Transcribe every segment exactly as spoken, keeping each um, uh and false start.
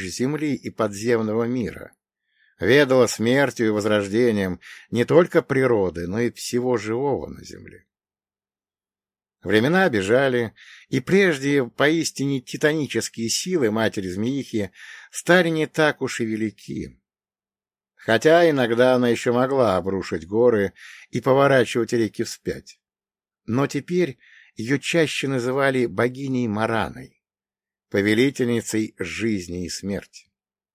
земли и подземного мира, ведала смертью и возрождением не только природы, но и всего живого на земле. Времена бежали, и прежде поистине титанические силы матери-змеихи стали не так уж и велики. Хотя иногда она еще могла обрушить горы и поворачивать реки вспять. Но теперь ее чаще называли богиней Мараной, повелительницей жизни и смерти.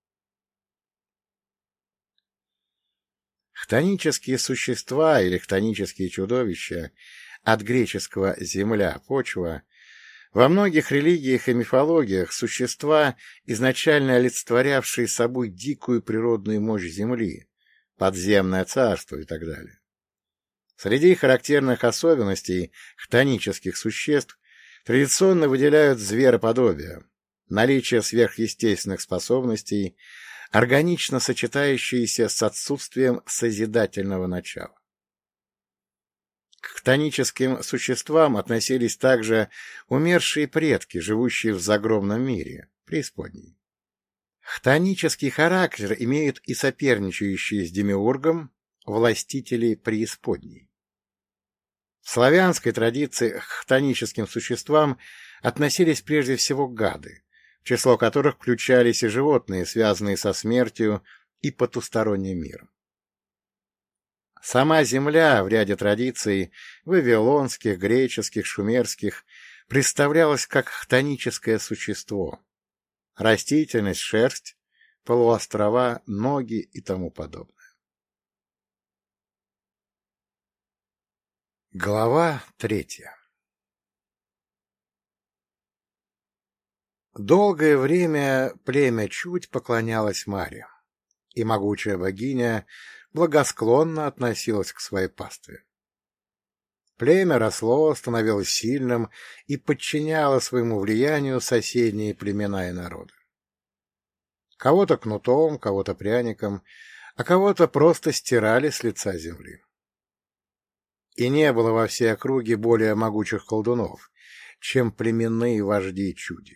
Хтонические существа или хтонические чудовища, от греческого «земля», «почва», во многих религиях и мифологиях существа, изначально олицетворявшие собой дикую природную мощь Земли, подземное царство и так далее. Среди характерных особенностей хтонических существ традиционно выделяют звероподобие, наличие сверхъестественных способностей, органично сочетающиеся с отсутствием созидательного начала. К хтоническим существам относились также умершие предки, живущие в загробном мире, преисподней. Хтонический характер имеют и соперничающие с демиургом властители преисподней. В славянской традиции к хтоническим существам относились прежде всего гады, в число которых включались и животные, связанные со смертью и потусторонним миром. Сама земля в ряде традиций вавилонских, греческих, шумерских представлялась как хтоническое существо. Растительность, шерсть, полуострова, ноги и тому подобное. Глава третья. Долгое время племя Чудь поклонялось Маре, и могучая богиня благосклонно относилась к своей пастве. Племя росло, становилось сильным и подчиняло своему влиянию соседние племена и народы. Кого-то кнутом, кого-то пряником, а кого-то просто стирали с лица земли. И не было во всей округе более могучих колдунов, чем племенные вожди Чуди.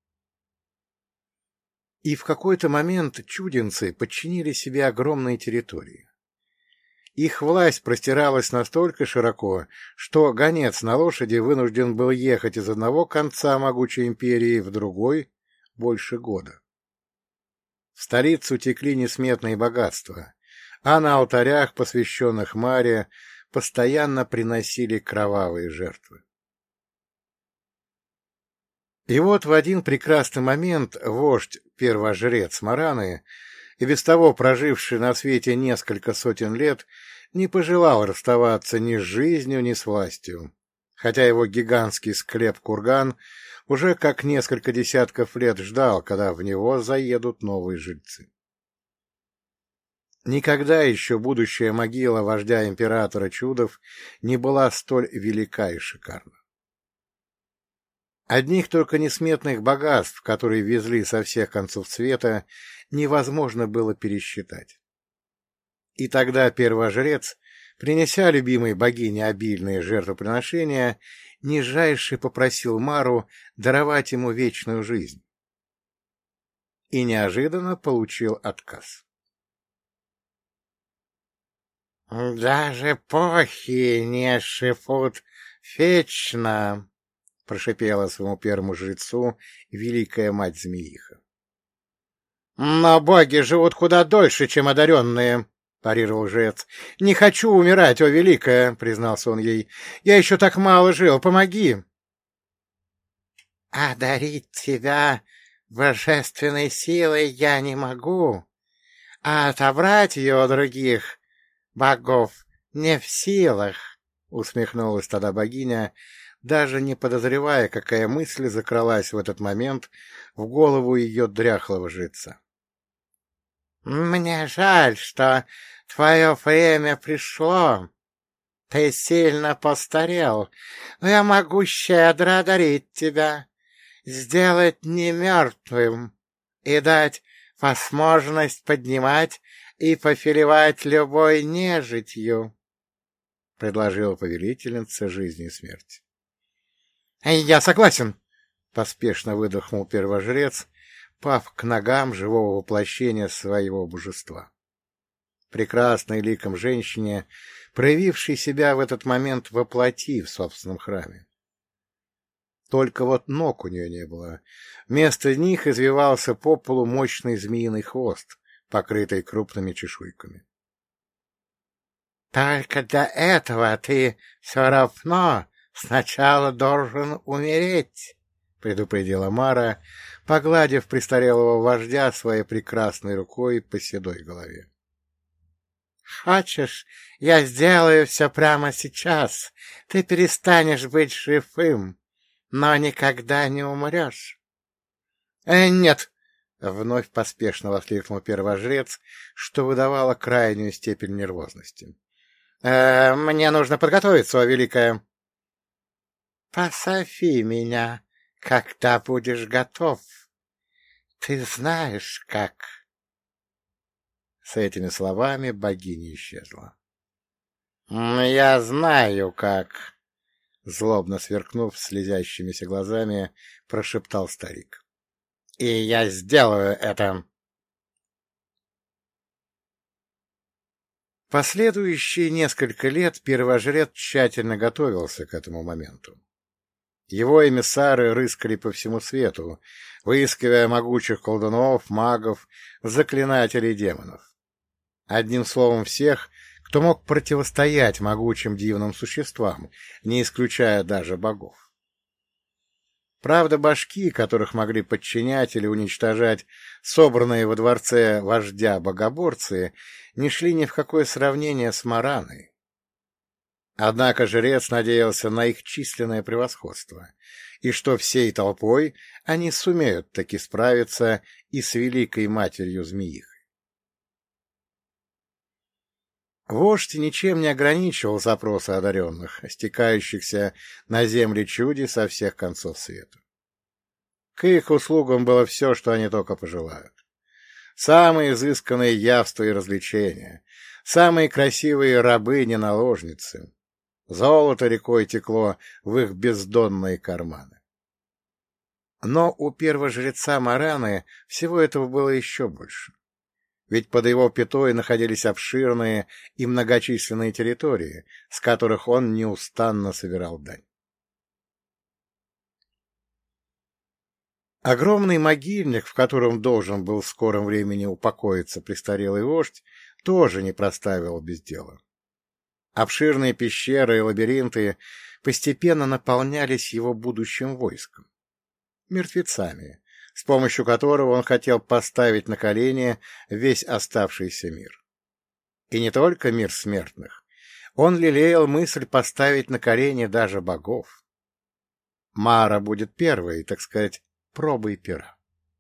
И в какой-то момент чудинцы подчинили себе огромные территории. Их власть простиралась настолько широко, что гонец на лошади вынужден был ехать из одного конца могучей империи в другой больше года. В столицу текли несметные богатства, а на алтарях, посвященных Маре, постоянно приносили кровавые жертвы. И вот в один прекрасный момент вождь, первожрец Мараны, и без того проживший на свете несколько сотен лет, не пожелал расставаться ни с жизнью, ни с властью, хотя его гигантский склеп-курган уже как несколько десятков лет ждал, когда в него заедут новые жильцы. Никогда еще будущая могила вождя императора Чудов не была столь велика и шикарна. Одних только несметных богатств, которые везли со всех концов света, невозможно было пересчитать. И тогда первожрец, принеся любимой богине обильные жертвоприношения, нижайше попросил Мару даровать ему вечную жизнь. И неожиданно получил отказ. «Даже эпохи не шифут вечно», — прошипела своему первому жрецу великая мать-змеиха. — Но боги живут куда дольше, чем одаренные, — парировал жрец. — Не хочу умирать, о великая, — признался он ей. — Я еще так мало жил, помоги. — Одарить тебя божественной силой я не могу, а отобрать ее у других богов не в силах, — усмехнулась тогда богиня, даже не подозревая, какая мысль закралась в этот момент в голову ее дряхлого жреца. — Мне жаль, что твое время пришло. Ты сильно постарел, но я могу щедро одарить тебя, сделать не мертвым и дать возможность поднимать и повелевать любой нежитью, — предложила повелительница жизни и смерти. — Я согласен, — поспешно выдохнул первожрец, пав к ногам живого воплощения своего божества. Прекрасной ликом женщине, проявившей себя в этот момент во плоти в собственном храме. Только вот ног у нее не было. Вместо них извивался по полу мощный змеиный хвост, покрытый крупными чешуйками. — Только для этого ты все равно сначала должен умереть, — предупредила Мара, погладив престарелого вождя своей прекрасной рукой по седой голове. — Хочешь, я сделаю все прямо сейчас, ты перестанешь быть живым, но никогда не умрешь. «Э, — Нет! — вновь поспешно воскликнул первожрец, что выдавало крайнюю степень нервозности. Э, — Мне нужно подготовиться, о великая. — Посови меня, когда будешь готов. Ты знаешь, как... С этими словами богиня исчезла. — Я знаю, как... Злобно сверкнув слезящимися глазами, прошептал старик. — И я сделаю это! Последующие несколько лет первожрец тщательно готовился к этому моменту. Его эмиссары рыскали по всему свету, выискивая могучих колдунов, магов, заклинателей демонов. Одним словом, всех, кто мог противостоять могучим дивным существам, не исключая даже богов. Правда, башки, которых могли подчинять или уничтожать собранные во дворце вождя богоборцы, не шли ни в какое сравнение с Мараной. Однако жрец надеялся на их численное превосходство, и что всей толпой они сумеют таки справиться и с великой матерью змеихой. Вождь ничем не ограничивал запросы одаренных, стекающихся на земли чуди со всех концов света. К их услугам было все, что они только пожелают. Самые изысканные явства и развлечения, самые красивые рабыни-наложницы. Золото рекой текло в их бездонные карманы. Но у первожреца Мараны всего этого было еще больше. Ведь под его пятой находились обширные и многочисленные территории, с которых он неустанно собирал дань. Огромный могильник, в котором должен был в скором времени упокоиться престарелый вождь, тоже не проставил без дела. Обширные пещеры и лабиринты постепенно наполнялись его будущим войском. Мертвецами, с помощью которого он хотел поставить на колени весь оставшийся мир. И не только мир смертных. Он лелеял мысль поставить на колени даже богов. Мара будет первой, так сказать, пробой пера.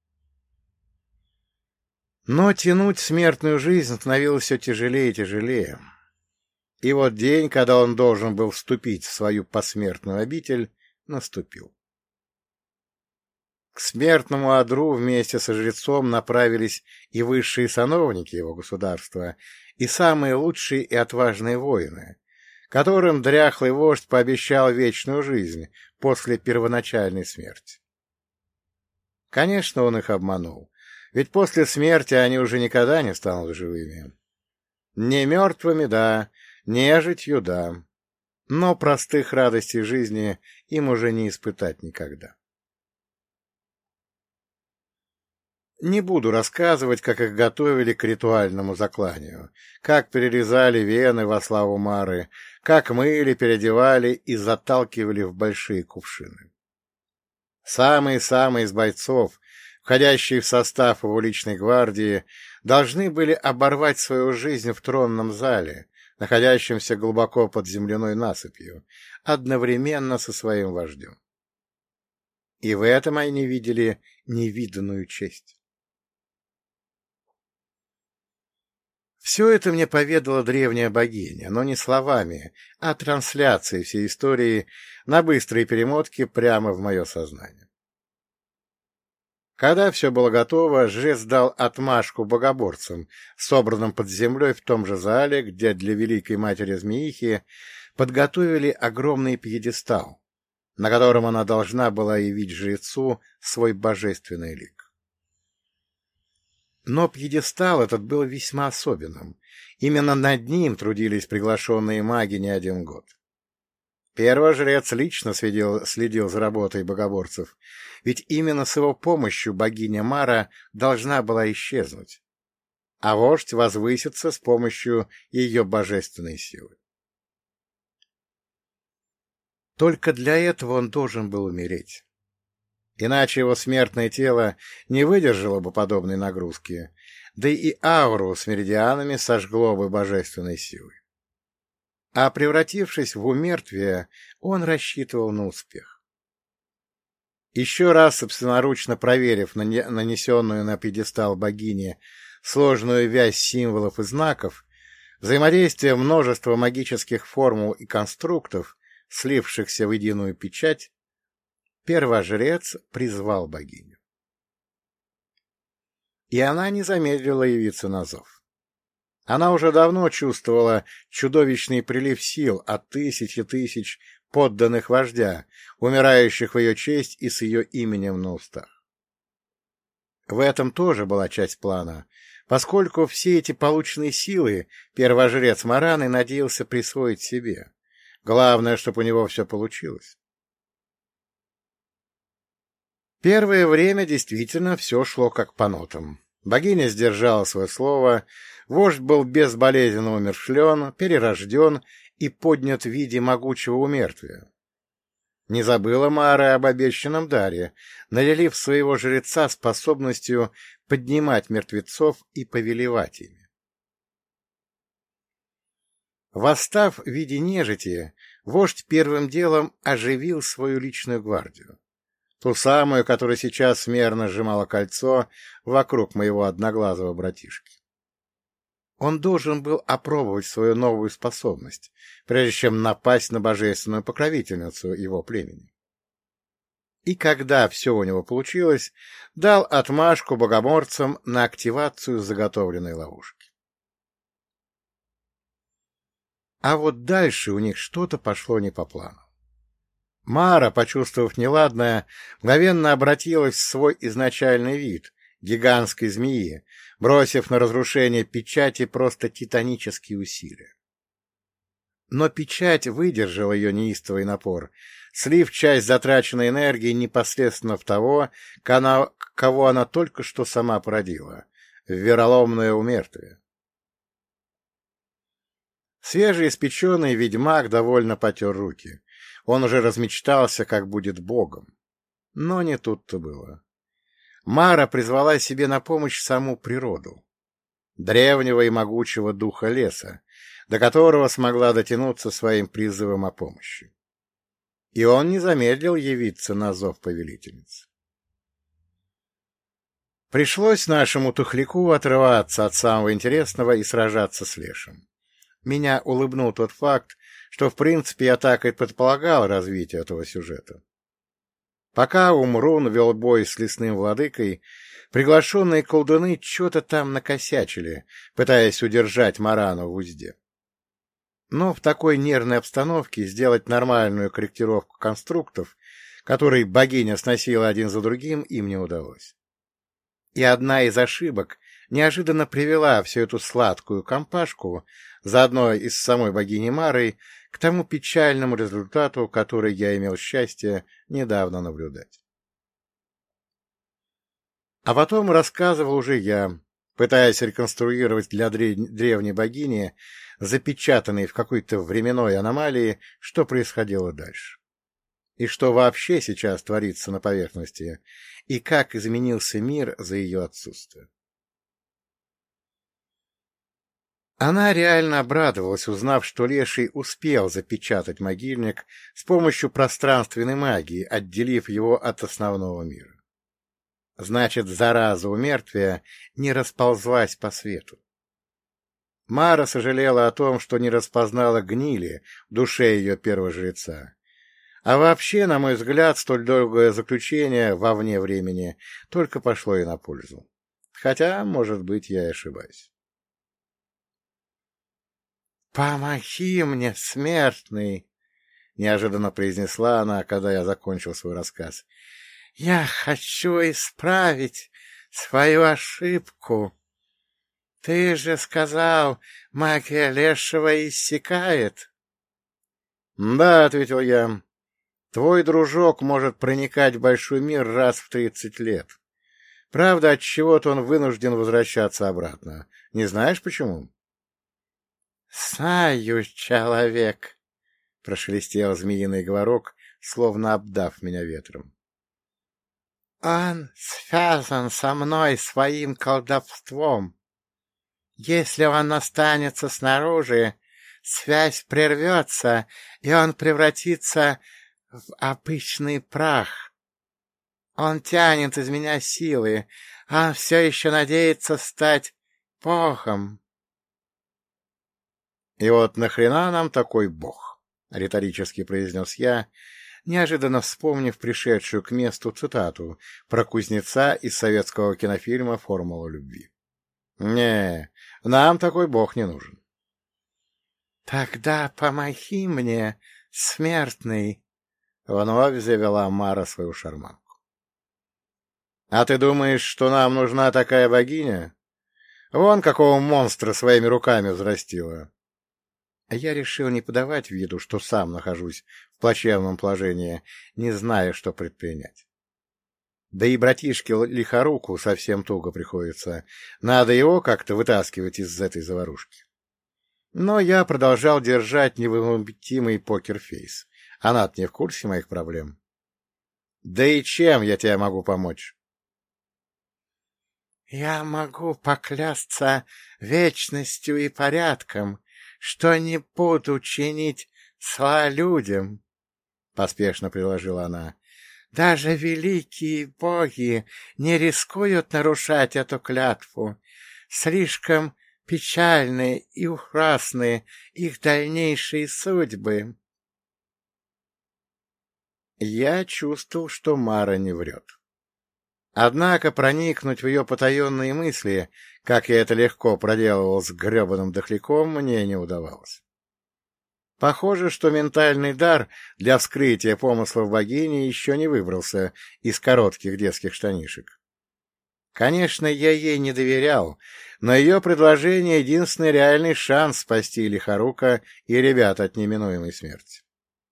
Но тянуть смертную жизнь становилось все тяжелее и тяжелее. И вот день, когда он должен был вступить в свою посмертную обитель, наступил. К смертному одру вместе со жрецом направились и высшие сановники его государства, и самые лучшие и отважные воины, которым дряхлый вождь пообещал вечную жизнь после первоначальной смерти. Конечно, он их обманул, ведь после смерти они уже никогда не станут живыми. Не мертвыми, да, нежитью, да, но простых радостей жизни им уже не испытать никогда. Не буду рассказывать, как их готовили к ритуальному закланию, как перерезали вены во славу Мары, как мыли, переодевали и заталкивали в большие кувшины. Самые-самые из бойцов, входящие в состав его личной гвардии, должны были оборвать свою жизнь в тронном зале, находящемся глубоко под земляной насыпью, одновременно со своим вождем. И в этом они видели невиданную честь. Все это мне поведала древняя богиня, но не словами, а трансляцией всей истории на быстрые перемотки прямо в мое сознание. Когда все было готово, жрец дал отмашку богоборцам, собранным под землей в том же зале, где для великой матери Змеихи подготовили огромный пьедестал, на котором она должна была явить жрецу свой божественный лик. Но пьедестал этот был весьма особенным. Именно над ним трудились приглашенные маги не один год. Первый жрец лично следил, следил за работой богоборцев, ведь именно с его помощью богиня Мара должна была исчезнуть, а вождь возвысится с помощью ее божественной силы. Только для этого он должен был умереть. Иначе его смертное тело не выдержало бы подобной нагрузки, да и ауру с меридианами сожгло бы божественной силой. А превратившись в умертвие, он рассчитывал на успех. Еще раз собственноручно проверив нанесенную на пьедестал богини сложную вязь символов и знаков, взаимодействие множества магических формул и конструктов, слившихся в единую печать, первожрец призвал богиню. И она не замедлила явиться на зов. Она уже давно чувствовала чудовищный прилив сил от тысячи тысяч подданных вождя, умирающих в ее честь и с ее именем на устах. В этом тоже была часть плана, поскольку все эти полученные силы первожрец Мараны надеялся присвоить себе. Главное, чтобы у него все получилось. Первое время действительно все шло как по нотам. Богиня сдержала свое слово, вождь был безболезненно умерщвлен, перерожден и поднят в виде могучего умертвия. Не забыла Мара об обещанном даре, наделив своего жреца способностью поднимать мертвецов и повелевать ими. Восстав в виде нежити, вождь первым делом оживил свою личную гвардию. Ту самую, которая сейчас мерно сжимала кольцо вокруг моего одноглазого братишки. Он должен был опробовать свою новую способность, прежде чем напасть на божественную покровительницу его племени. И когда все у него получилось, дал отмашку богоморцам на активацию заготовленной ловушки. А вот дальше у них что-то пошло не по плану. Мара, почувствовав неладное, мгновенно обратилась в свой изначальный вид — гигантской змеи, бросив на разрушение печати просто титанические усилия. Но печать выдержала ее неистовый напор, слив часть затраченной энергии непосредственно в того, кого она только что сама породила — в вероломное умертвие. Свежеиспеченный ведьмак довольно потер руки. Он уже размечтался, как будет богом. Но не тут-то было. Мара призвала себе на помощь саму природу, древнего и могучего духа леса, до которого смогла дотянуться своим призывом о помощи. И он не замедлил явиться на зов повелительницы. Пришлось нашему тухляку отрываться от самого интересного и сражаться с лешим. Меня улыбнул тот факт, что, в принципе, я так и предполагал развитие этого сюжета. Пока Умрун вел бой с лесным владыкой, приглашенные колдуны что-то там накосячили, пытаясь удержать Марану в узде. Но в такой нервной обстановке сделать нормальную корректировку конструктов, которые богиня сносила один за другим, им не удалось. И одна из ошибок неожиданно привела всю эту сладкую компашку, заодно и с самой богиней Марой, к тому печальному результату, который я имел счастье недавно наблюдать. А потом рассказывал уже я, пытаясь реконструировать для древней богини, запечатанной в какой-то временной аномалии, что происходило дальше. И что вообще сейчас творится на поверхности, и как изменился мир за ее отсутствие. Она реально обрадовалась, узнав, что Леший успел запечатать могильник с помощью пространственной магии, отделив его от основного мира. Значит, зараза у мертвия не расползлась по свету. Мара сожалела о том, что не распознала гнили в душе ее первого жреца. А вообще, на мой взгляд, столь долгое заключение вовне времени только пошло ей на пользу. Хотя, может быть, я и ошибаюсь. «Помоги мне, смертный!» — неожиданно произнесла она, когда я закончил свой рассказ. «Я хочу исправить свою ошибку!» — Ты же сказал, магия лешего иссякает. — Да, — ответил я, — твой дружок может проникать в большой мир раз в тридцать лет. Правда, от чего-то он вынужден возвращаться обратно. Не знаешь, почему? — Знаю, человек, — прошелестел змеиный говорок, словно обдав меня ветром. — Он связан со мной своим колдовством. Если он останется снаружи, связь прервется, и он превратится в обычный прах. Он тянет из меня силы, а он все еще надеется стать богом. — И вот нахрена нам такой бог? — риторически произнес я, неожиданно вспомнив пришедшую к месту цитату про кузнеца из советского кинофильма «Формула любви». — Не, нам такой бог не нужен. — Тогда помоги мне, смертный, — вновь завела Мара свою шарманку. — А ты думаешь, что нам нужна такая богиня? Вон какого монстра своими руками взрастила. Я решил не подавать виду, что сам нахожусь в плачевном положении, не зная, что предпринять. Да и братишке Лихоруку совсем туго приходится. Надо его как-то вытаскивать из этой заварушки. Но я продолжал держать невозмутимый покерфейс. Она-то не в курсе моих проблем. Да и чем я тебе могу помочь? — Я могу поклясться вечностью и порядком, что не буду чинить зла людям, — поспешно приложила она. — Даже великие боги не рискуют нарушать эту клятву. Слишком печальны и ужасны их дальнейшие судьбы. Я чувствовал, что Мара не врет. Однако проникнуть в ее потаенные мысли, как я это легко проделывал с гребаным дохляком, мне не удавалось. Похоже, что ментальный дар для вскрытия помыслов богини еще не выбрался из коротких детских штанишек. Конечно, я ей не доверял, но ее предложение — единственный реальный шанс спасти Лихорука и ребят от неминуемой смерти.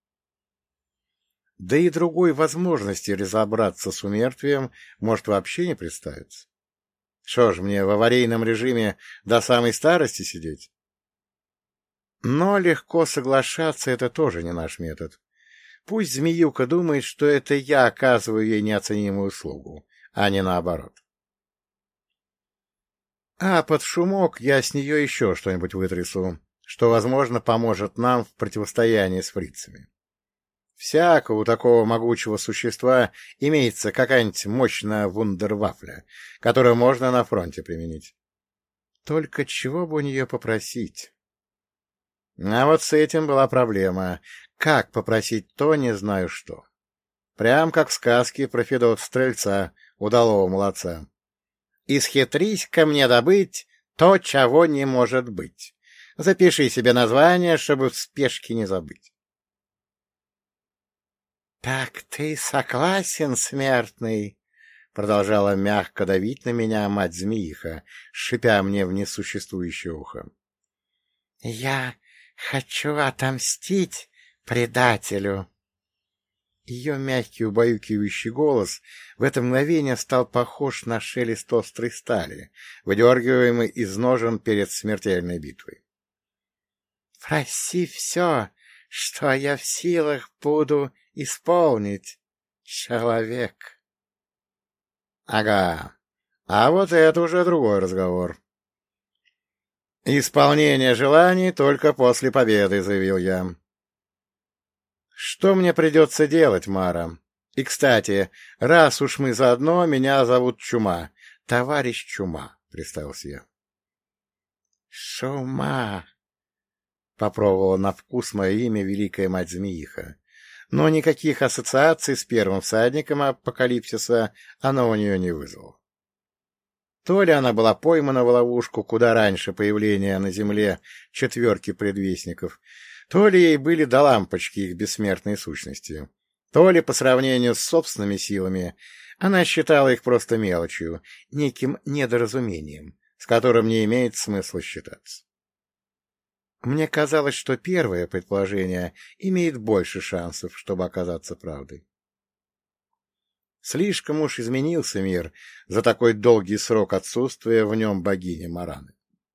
Да и другой возможности разобраться с умертвием может вообще не представиться. Что ж, мне в аварийном режиме до самой старости сидеть? Но легко соглашаться — это тоже не наш метод. Пусть змеюка думает, что это я оказываю ей неоценимую услугу, а не наоборот. А под шумок я с нее еще что-нибудь вытрясу, что, возможно, поможет нам в противостоянии с фрицами. Всяко у такого могучего существа имеется какая-нибудь мощная вундервафля, которую можно на фронте применить. Только чего бы у нее попросить? А вот с этим была проблема. Как попросить то, не знаю что. Прям как в сказке про Федота-стрельца, удалого молодца. «Исхитрись ко мне добыть то, чего не может быть. Запиши себе название, чтобы в спешке не забыть». — Так ты согласен, смертный? — продолжала мягко давить на меня мать-змеиха, шипя мне в несуществующее ухо. — Я хочу отомстить предателю. Ее мягкий убаюкивающий голос в это мгновение стал похож на шелест острой стали, выдергиваемый из ножен перед смертельной битвой. — Проси все, что я в силах буду исполнить, человек. Ага, а вот это уже другой разговор. Исполнение желаний только после победы, заявил я. Что мне придется делать, Мара? И, кстати, раз уж мы заодно, меня зовут Чума. Товарищ Чума, представился я. Шума, попробовала на вкус мое имя великая мать-змеиха. Но никаких ассоциаций с первым всадником апокалипсиса она у нее не вызвала. То ли она была поймана в ловушку куда раньше появления на земле четверки предвестников, то ли ей были до лампочки их бессмертной сущности, то ли по сравнению с собственными силами она считала их просто мелочью, неким недоразумением, с которым не имеет смысла считаться. Мне казалось, что первое предположение имеет больше шансов, чтобы оказаться правдой. Слишком уж изменился мир за такой долгий срок отсутствия в нем богини Мараны.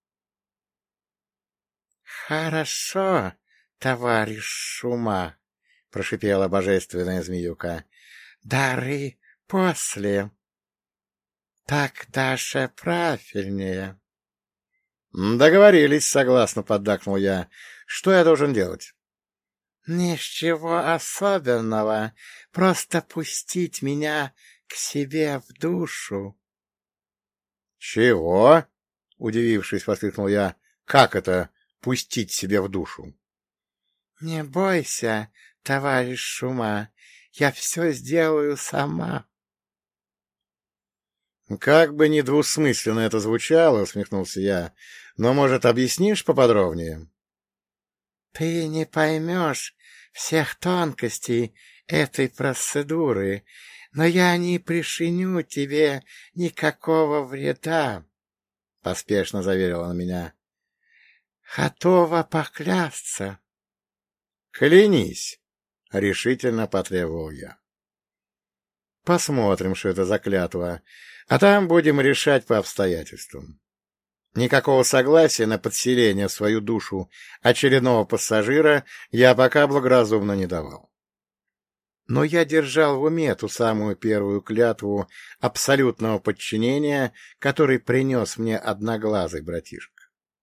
— Хорошо, товарищ Шума, — прошипела божественная змеюка. — Дары после. Так даже правильнее. — Договорились, согласно поддакнул я. Что я должен делать? — Ничего особенного, просто пустить меня к себе в душу. — Чего? — удивившись, воскликнул я. — Как это пустить себе в душу? — Не бойся, товарищ Шума, я все сделаю сама. — Как бы недвусмысленно это звучало, — усмехнулся я, — но, может, объяснишь поподробнее? — Ты не поймешь всех тонкостей этой процедуры, но я не причиню тебе никакого вреда, — поспешно заверила она меня. — Готова поклясться. — Клянись, — решительно потребовал я. — Посмотрим, что это за клятва, а там будем решать по обстоятельствам. Никакого согласия на подселение в свою душу очередного пассажира я пока благоразумно не давал. Но я держал в уме ту самую первую клятву абсолютного подчинения, который принес мне одноглазый братишка.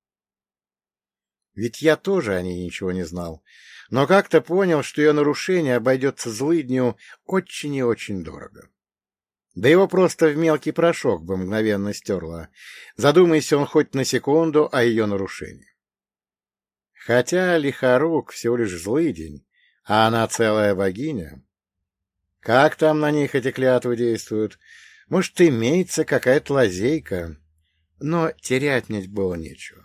Ведь я тоже о ней ничего не знал, но как-то понял, что ее нарушение обойдется злыдню очень и очень дорого. Да его просто в мелкий порошок бы мгновенно стерло, задумайся он хоть на секунду о ее нарушении. Хотя Лихорук всего лишь злыдень, а она целая богиня. Как там на них эти клятвы действуют? Может, имеется какая-то лазейка, но терять мне было нечего.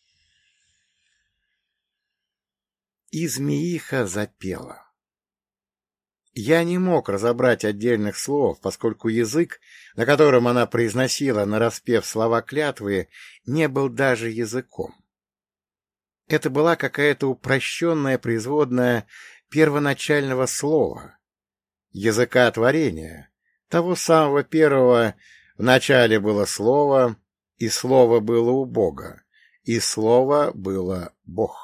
И змеиха запела. Я не мог разобрать отдельных слов, поскольку язык, на котором она произносила нараспев слова клятвы, не был даже языком. Это была какая-то упрощенная производная первоначального слова, языка творения, того самого первого: в начале было слово, и слово было у Бога, и слово было Бог.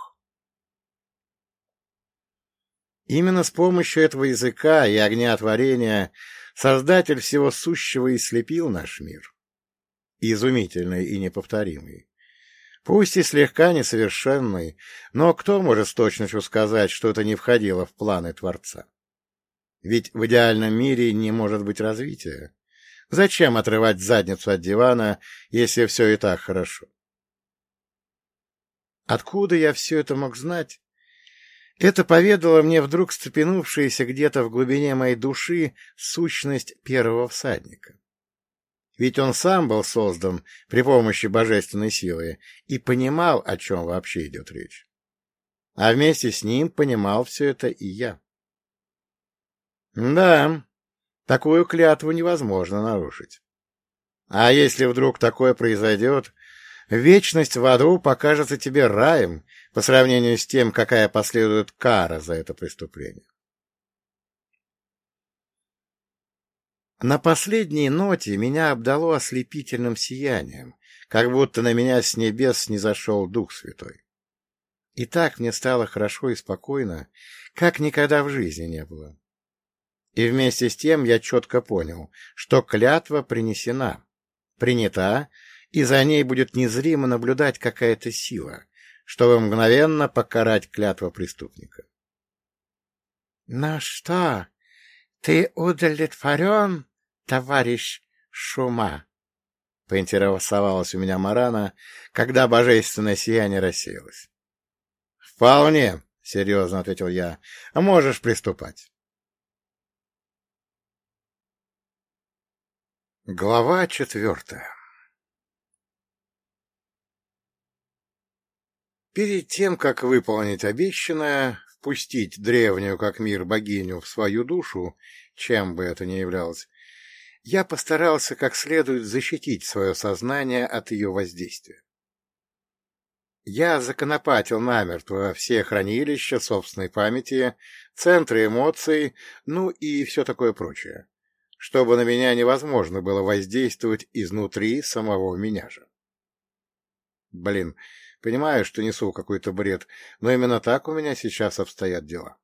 Именно с помощью этого языка и огня творения Создатель всего сущего и слепил наш мир. Изумительный и неповторимый. Пусть и слегка несовершенный, но кто может с точностью сказать, что это не входило в планы Творца? Ведь в идеальном мире не может быть развития. Зачем отрывать задницу от дивана, если все и так хорошо? Откуда я все это мог знать? Это поведала мне вдруг встрепенувшаяся где-то в глубине моей души сущность первого всадника. Ведь он сам был создан при помощи божественной силы и понимал, о чем вообще идет речь. А вместе с ним понимал все это и я. Да, такую клятву невозможно нарушить. А если вдруг такое произойдет, вечность в аду покажется тебе раем по сравнению с тем, какая последует кара за это преступление. На последней ноте меня обдало ослепительным сиянием, как будто на меня с небес снизошел Дух Святой. И так мне стало хорошо и спокойно, как никогда в жизни не было. И вместе с тем я четко понял, что клятва принесена, принята, и за ней будет незримо наблюдать какая-то сила, чтобы мгновенно покарать клятву преступника. — Ну что, ты удовлетворен, товарищ Шума? — поинтересовалась у меня Марана, когда божественное сияние рассеялось. — Вполне, — серьезно ответил я, — можешь приступать. Глава четвертая. Перед тем, как выполнить обещанное, впустить древнюю как мир богиню в свою душу, чем бы это ни являлось, Я постарался как следует защитить свое сознание от ее воздействия. Я законопатил намертво все хранилища собственной памяти, центры эмоций, ну и все такое прочее, чтобы на меня невозможно было воздействовать изнутри самого меня же. Блин, понимаю, что несу какой-то бред, но именно так у меня сейчас обстоят дела.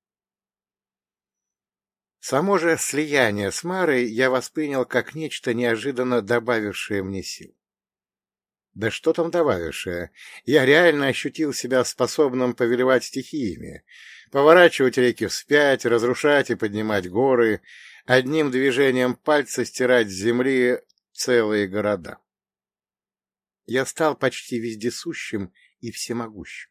Само же слияние с Марой я воспринял как нечто неожиданно добавившее мне сил. Да что там добавившее? Я реально ощутил себя способным повелевать стихиями, поворачивать реки вспять, разрушать и поднимать горы, одним движением пальца стирать с земли целые города. Я стал почти вездесущим и всемогущим.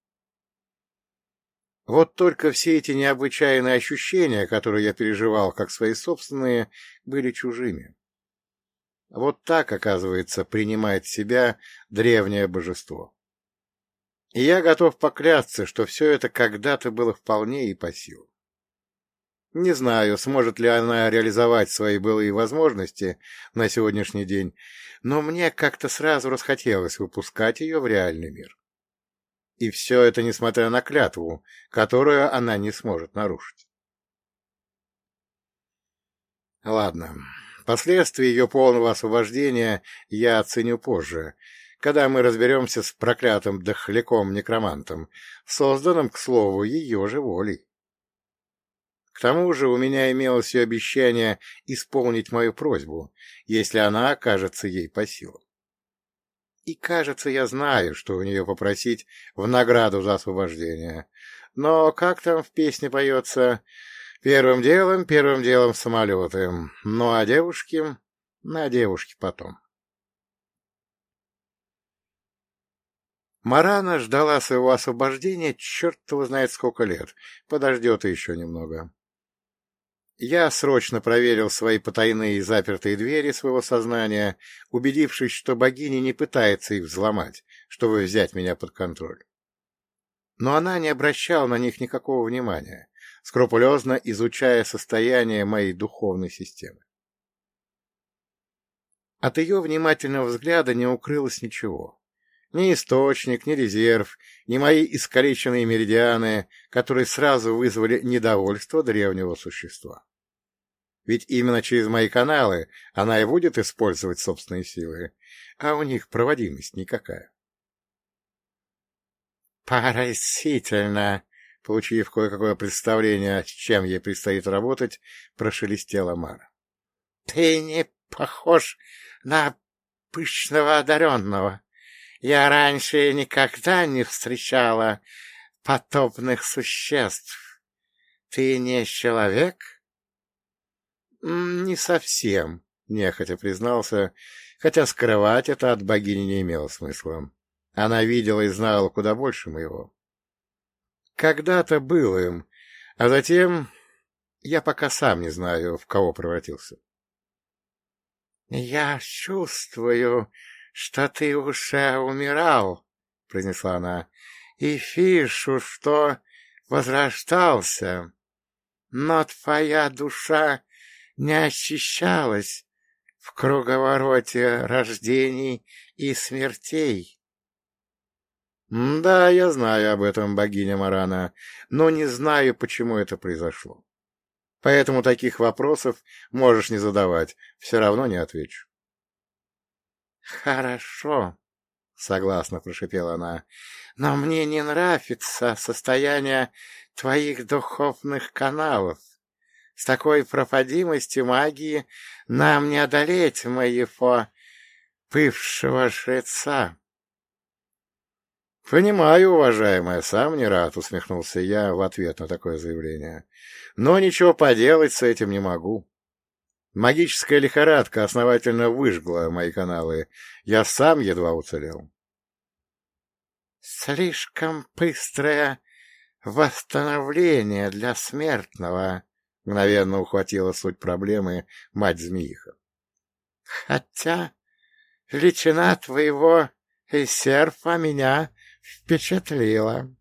Вот только все эти необычайные ощущения, которые я переживал как свои собственные, были чужими. Вот так, оказывается, принимает себя древнее божество. И я готов поклясться, что все это когда-то было вполне и по силам. Не знаю, сможет ли она реализовать свои былые возможности на сегодняшний день, но мне как-то сразу расхотелось выпускать ее в реальный мир. И все это несмотря на клятву, которую она не сможет нарушить. Ладно, последствия ее полного освобождения я оценю позже, когда мы разберемся с проклятым дохляком-некромантом, созданным, к слову, ее же волей. К тому же у меня имелось ее обещание исполнить мою просьбу, если она окажется ей по силам. И, кажется, я знаю, что у нее попросить в награду за освобождение. Но, как там в песне поется, первым делом, первым делом самолеты, ну а девушки, на девушки потом. Марана ждала своего освобождения черт его знает сколько лет, подождет еще немного. Я срочно проверил свои потайные и запертые двери своего сознания, убедившись, что богиня не пытается их взломать, чтобы взять меня под контроль. Но она не обращала на них никакого внимания, скрупулезно изучая состояние моей духовной системы. От ее внимательного взгляда не укрылось ничего. Ни источник, ни резерв, ни мои искалеченные меридианы, которые сразу вызвали недовольство древнего существа. Ведь именно через мои каналы она и будет использовать собственные силы, а у них проводимость никакая. «Поразительно!» — получив кое-какое представление, с чем ей предстоит работать, прошелестела Мара. «Ты не похож на пышного одаренного. Я раньше никогда не встречала подобных существ. Ты не человек?» «Не совсем», — нехотя признался, хотя скрывать это от богини не имело смысла. Она видела и знала куда больше моего. Когда-то был им, а затем я пока сам не знаю, в кого превратился. «Я чувствую, что ты уже умирал», — произнесла она, — «и вижу, что возрождался, но твоя душа не очищалась в круговороте рождений и смертей». «Да, я знаю об этом, богиня Марана, но не знаю, почему это произошло. Поэтому таких вопросов можешь не задавать, все равно не отвечу». «Хорошо», — согласно прошипела она, — «но мне не нравится состояние твоих духовных каналов. С такой проходимостью магии нам не одолеть моего бывшего жреца». «Понимаю, уважаемая, сам не рад», — усмехнулся я в ответ на такое заявление. «Но ничего поделать с этим не могу. Магическая лихорадка основательно выжгла мои каналы. Я сам едва уцелел». «Слишком быстрое восстановление для смертного», — мгновенно ухватила суть проблемы мать-змеиха. «Хотя величина твоего серфа меня впечатлила.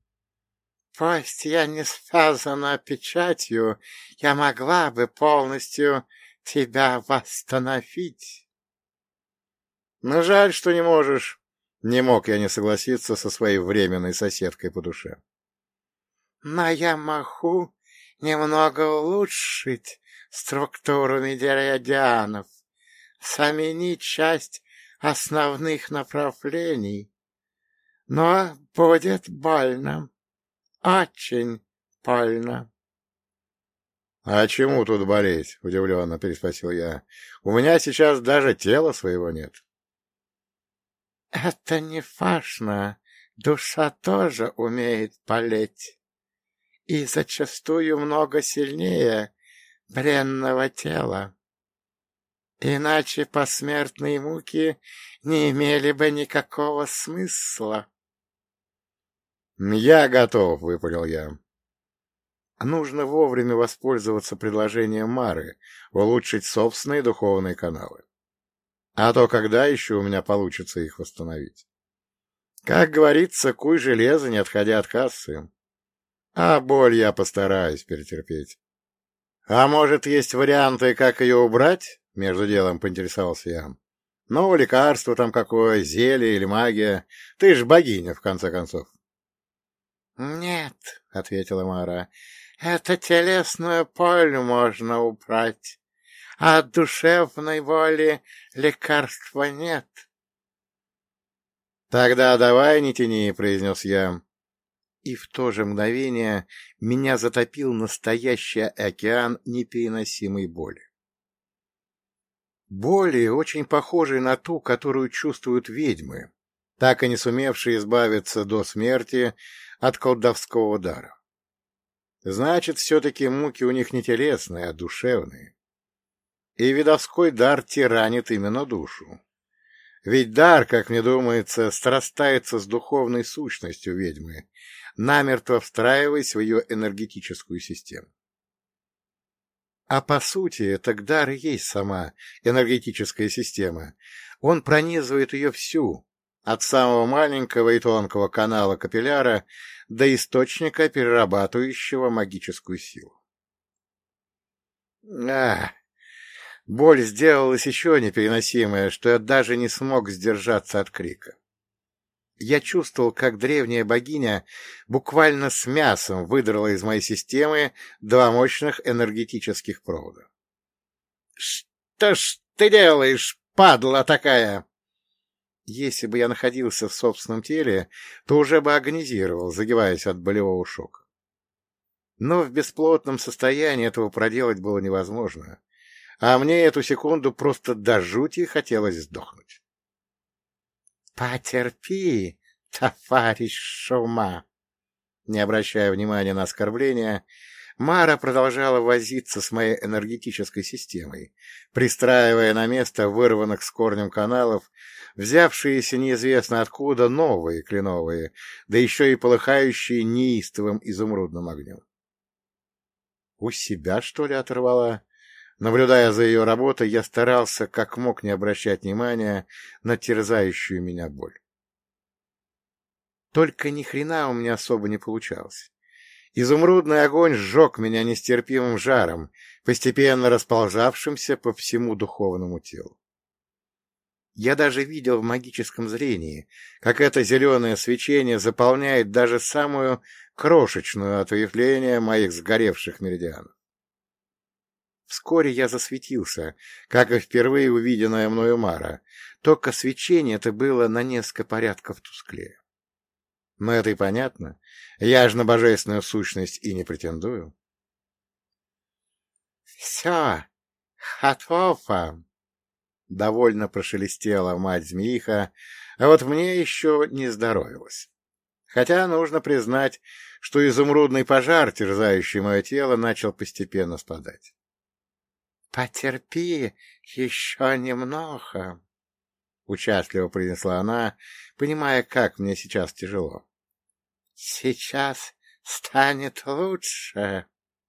Пусть я не связана печатью, я могла бы полностью тебя восстановить. Но жаль, что не можешь. Не мог я не согласиться со своей временной соседкой по душе. Но я могу немного улучшить структуру меридианов, заменить часть основных направлений. Но будет больно. Очень больно. — А чему тут болеть? — удивленно переспросил я. — У меня сейчас даже тела своего нет. — Это не важно. Душа тоже умеет болеть. И зачастую много сильнее бренного тела. Иначе посмертные муки не имели бы никакого смысла. — Я готов, — выпалил я. Нужно вовремя воспользоваться предложением Мары, улучшить собственные духовные каналы. А то когда еще у меня получится их восстановить? Как говорится, куй железо, не отходя от кассы. А боль я постараюсь перетерпеть. — А может, есть варианты, как ее убрать? — между делом поинтересовался я. — Ну, лекарство там какое, зелье или магия. Ты ж богиня, в конце концов. — Нет, — ответила Мара, — это телесную боль можно убрать, а от душевной боли лекарства нет. — Тогда давай не тяни, — произнес я. И в то же мгновение меня затопил настоящий океан непереносимой боли. Боли, очень похожей на ту, которую чувствуют ведьмы, так и не сумевшие избавиться до смерти от колдовского дара. Значит, все-таки муки у них не телесные, а душевные. И видовской дар тиранит именно душу. Ведь дар, как мне думается, срастается с духовной сущностью ведьмы, намертво встраиваясь в ее энергетическую систему. А по сути, это дар и есть сама энергетическая система. Он пронизывает ее всю, от самого маленького и тонкого канала капилляра до источника, перерабатывающего магическую силу. Ах! Боль сделалась еще непереносимая, что я даже не смог сдержаться от крика. Я чувствовал, как древняя богиня буквально с мясом выдрала из моей системы два мощных энергетических провода. — Что ж ты делаешь, падла такая? Если бы я находился в собственном теле, то уже бы агонизировал, загибаясь от болевого шока. Но в бесплотном состоянии этого проделать было невозможно, а мне эту секунду просто до жути хотелось сдохнуть. — Потерпи, товарищ Шума! Не обращая внимания на оскорбления, Мара продолжала возиться с моей энергетической системой, пристраивая на место вырванных с корнем каналов, взявшиеся неизвестно откуда новые кленовые, да еще и полыхающие неистовым изумрудным огнем. У себя, что ли, оторвала? Наблюдая за ее работой, я старался как мог не обращать внимания на терзающую меня боль. Только ни хрена у меня особо не получалось. Изумрудный огонь сжег меня нестерпимым жаром, постепенно расползавшимся по всему духовному телу. Я даже видел в магическом зрении, как это зеленое свечение заполняет даже самую крошечную ответвление моих сгоревших меридианов. Вскоре я засветился, как и впервые увиденная мною Мара, только свечение это было на несколько порядков тусклее. Но это и понятно, я же на божественную сущность и не претендую. — Все, готово! — довольно прошелестела мать-змеиха, а вот мне еще не здоровилось. Хотя нужно признать, что изумрудный пожар, терзающий мое тело, начал постепенно спадать. — Потерпи еще немного, — участливо произнесла она, понимая, как мне сейчас тяжело. — Сейчас станет лучше.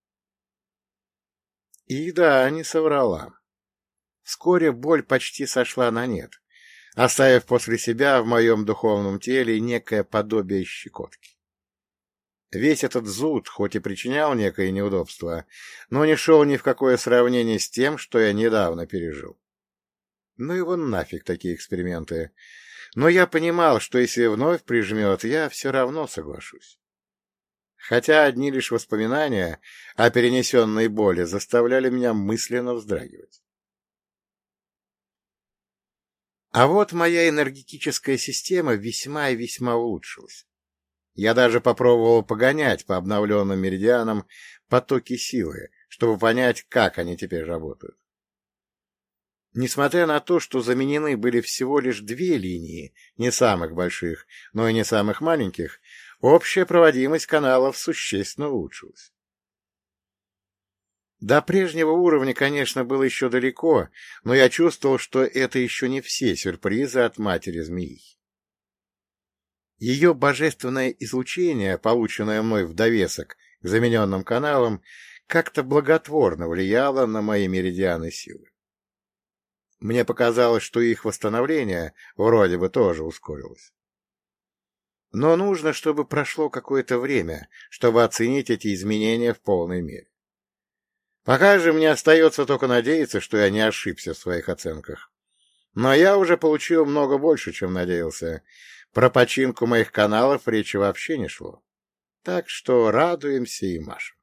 И да, не соврала. Вскоре боль почти сошла на нет, оставив после себя в моем духовном теле некое подобие щекотки. Весь этот зуд хоть и причинял некое неудобство, но не шел ни в какое сравнение с тем, что я недавно пережил. Ну и вон нафиг такие эксперименты. Но я понимал, что если вновь прижмет, я все равно соглашусь. Хотя одни лишь воспоминания о перенесенной боли заставляли меня мысленно вздрагивать. А вот моя энергетическая система весьма и весьма улучшилась. Я даже попробовал погонять по обновленным меридианам потоки силы, чтобы понять, как они теперь работают. Несмотря на то, что заменены были всего лишь две линии, не самых больших, но и не самых маленьких, общая проводимость каналов существенно улучшилась. До прежнего уровня, конечно, было еще далеко, но я чувствовал, что это еще не все сюрпризы от матери-змеи. Ее божественное излучение, полученное мной в довесок к замененным каналам, как-то благотворно влияло на мои меридианы силы. Мне показалось, что их восстановление вроде бы тоже ускорилось. Но нужно, чтобы прошло какое-то время, чтобы оценить эти изменения в полной мере. Пока же мне остается только надеяться, что я не ошибся в своих оценках. Но я уже получил много больше, чем надеялся. Про починку моих каналов речи вообще не шло. Так что радуемся и машем.